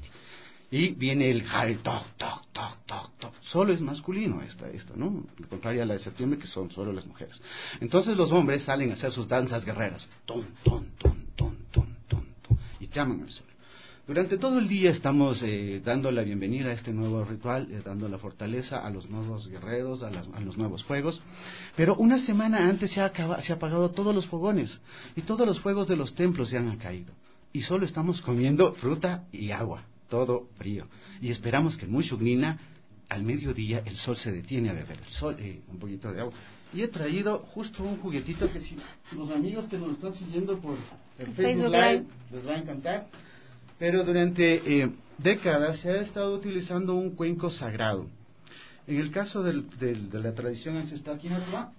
Y viene el jari, toc, toc, toc, toc, toc. Solo es masculino esta, esto, ¿no? Al contrario a la de septiembre, que son solo las mujeres. Entonces los hombres salen a hacer sus danzas guerreras. Ton, ton, ton, ton, ton, ton, ton, y llaman al sol. Durante todo el día estamos eh, dando la bienvenida a este nuevo ritual, eh, dando la fortaleza a los nuevos guerreros, a, las, a los nuevos fuegos. Pero una semana antes se ha, acaba, se ha apagado todos los fogones y todos los fuegos de los templos se han caído. Y solo estamos comiendo fruta y agua, todo frío. Y esperamos que en Mushugnina, al mediodía, el sol se detiene a beber el sol, eh, un poquito de agua. Y he traído justo un juguetito que si los amigos que nos están siguiendo por el Facebook, Facebook Live les va a encantar. Pero durante eh, décadas se ha estado utilizando un cuenco sagrado. En el caso del, del, de la tradición ancestral Quinatoa,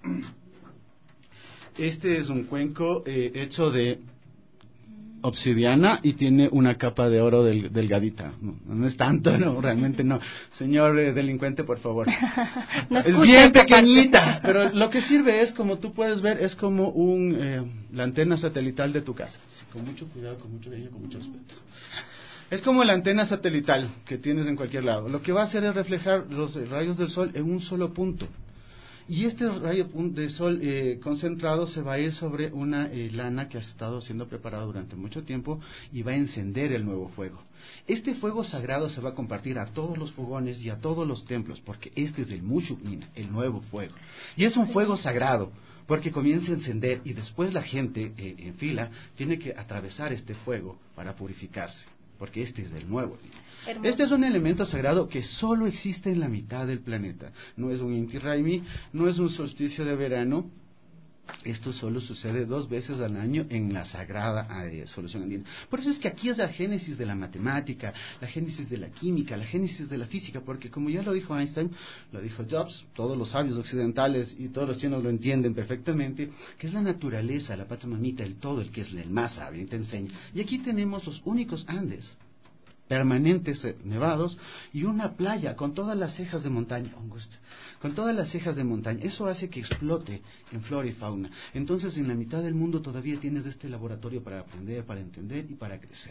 este es un cuenco eh, hecho de obsidiana y tiene una capa de oro del, delgadita. No, no es tanto, no, realmente no. Señor eh, delincuente, por favor. No es bien pequeñita, pero lo que sirve es, como tú puedes ver, es como un eh, la antena satelital de tu casa. Sí, con mucho cuidado, con mucho cariño, con mucho respeto. Es como la antena satelital que tienes en cualquier lado. Lo que va a hacer es reflejar los rayos del sol en un solo punto. Y este rayo de sol eh, concentrado se va a ir sobre una eh, lana que ha estado siendo preparada durante mucho tiempo y va a encender el nuevo fuego. Este fuego sagrado se va a compartir a todos los fogones y a todos los templos, porque este es el Mushugnina, el nuevo fuego. Y es un fuego sagrado, porque comienza a encender y después la gente eh, en fila tiene que atravesar este fuego para purificarse, porque este es del nuevo. Hermoso. Este es un elemento sagrado que solo existe en la mitad del planeta. No es un Inti Raymi, no es un solsticio de verano. Esto solo sucede dos veces al año en la sagrada eh, solución andina. Por eso es que aquí es la génesis de la matemática, la génesis de la química, la génesis de la física, porque como ya lo dijo Einstein, lo dijo Jobs, todos los sabios occidentales y todos los chinos lo entienden perfectamente, que es la naturaleza, la Pachamamita, el todo, el que es el más sabio, y te enseña. Y aquí tenemos los únicos Andes permanentes nevados y una playa con todas las cejas de montaña, con todas las cejas de montaña. Eso hace que explote en flora y fauna. Entonces en la mitad del mundo todavía tienes este laboratorio para aprender, para entender y para crecer.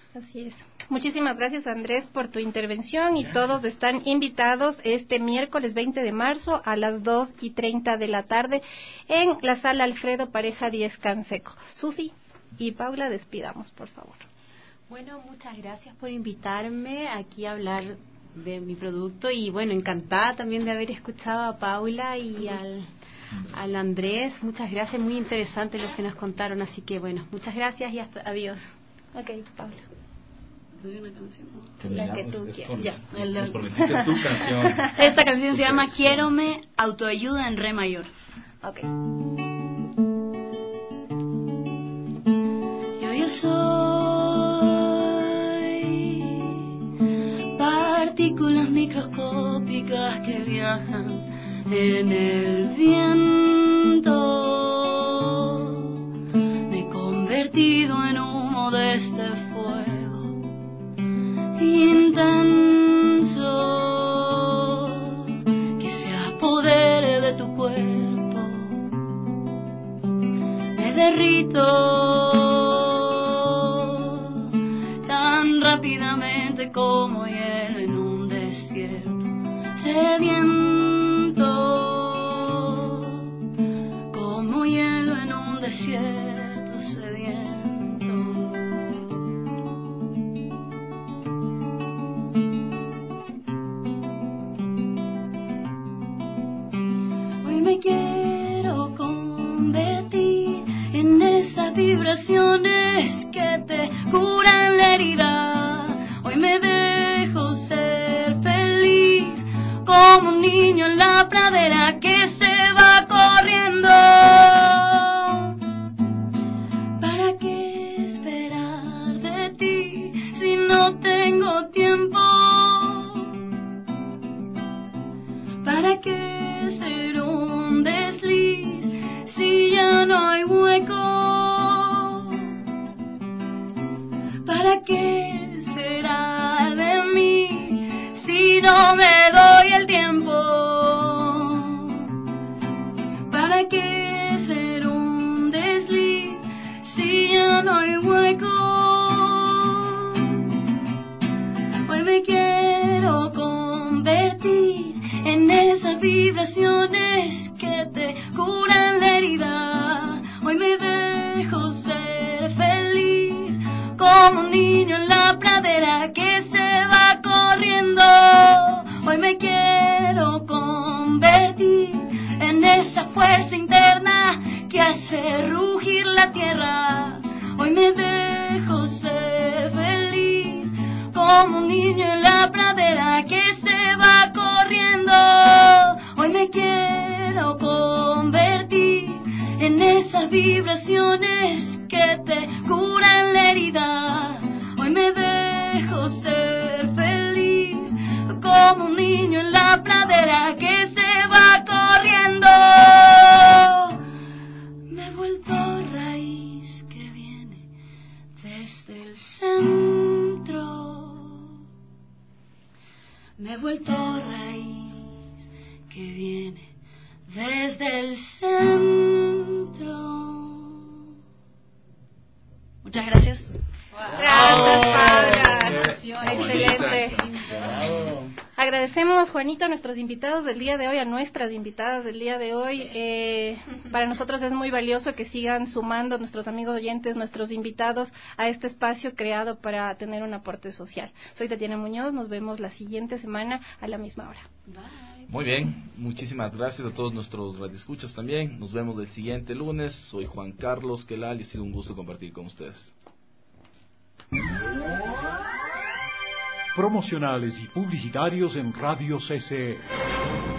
Así es. Muchísimas gracias, Andrés, por tu intervención, y todos están invitados este miércoles veinte de marzo a las dos y treinta de la tarde en la sala Alfredo Pareja diez Canseco. Susi y Paula, despidamos, por favor. Bueno, muchas gracias por invitarme aquí a hablar de mi producto, y bueno, encantada también de haber escuchado a Paula y al, al Andrés. Muchas gracias, muy interesante lo que nos contaron, así que bueno, muchas gracias y hasta adiós. Ok, Paula. Una canción. La que tú quieras. Ya. Es por decirte tu canción. Esta canción se llama Quiérome, autoayuda en re mayor. Ok. Yo yo soy partículas microscópicas que viajan en el viento. Me he convertido en humo de este fuego intenso que se apodere de tu cuerpo. Me derrito tan rápidamente como hielo en un desierto sediento, como hielo en un desierto sediento. Me quiero convertir en esas vibraciones que te curan la herida. Hoy me dejo ser feliz como un niño en la pradera que se va corriendo. ¿Para qué esperar de ti si no tengo tiempo? ¿Para qué ser un desliz si ya no hay hueco? ¿Para qué esperar de mí si no me doy el tiempo? ¿Para qué ser un desliz si ya no hay hueco? Hoy me quiero convertir en esas vibraciones que te curan la herida. Hoy me dejo ser feliz como un niño en la pradera que se va corriendo. Hoy me quiero convertir en esa fuerza interna que hace rugir la tierra. Hoy me dejo ser feliz como un niño en la pradera que se va corriendo. Hoy me quiero convertir en esas vibraciones que te curan la herida. Hoy me dejo ser feliz como un niño en la pradera que se va corriendo. Me he vuelto raíz que viene desde el centro. Me he vuelto raíz que viene desde el centro. Muchas gracias. Gracias, Paula. Excelente. Agradecemos, Juanito, a nuestros invitados del día de hoy, a nuestras invitadas del día de hoy. Eh, para nosotros es muy valioso que sigan sumando nuestros amigos oyentes, nuestros invitados a este espacio creado para tener un aporte social. Soy Tatiana Muñoz, nos vemos la siguiente semana a la misma hora. Bye. Muy bien, muchísimas gracias a todos nuestros radioescuchas también. Nos vemos el siguiente lunes. Soy Juan Carlos Quelal y ha sido un gusto compartir con ustedes. Promocionales y publicitarios en Radio C C E.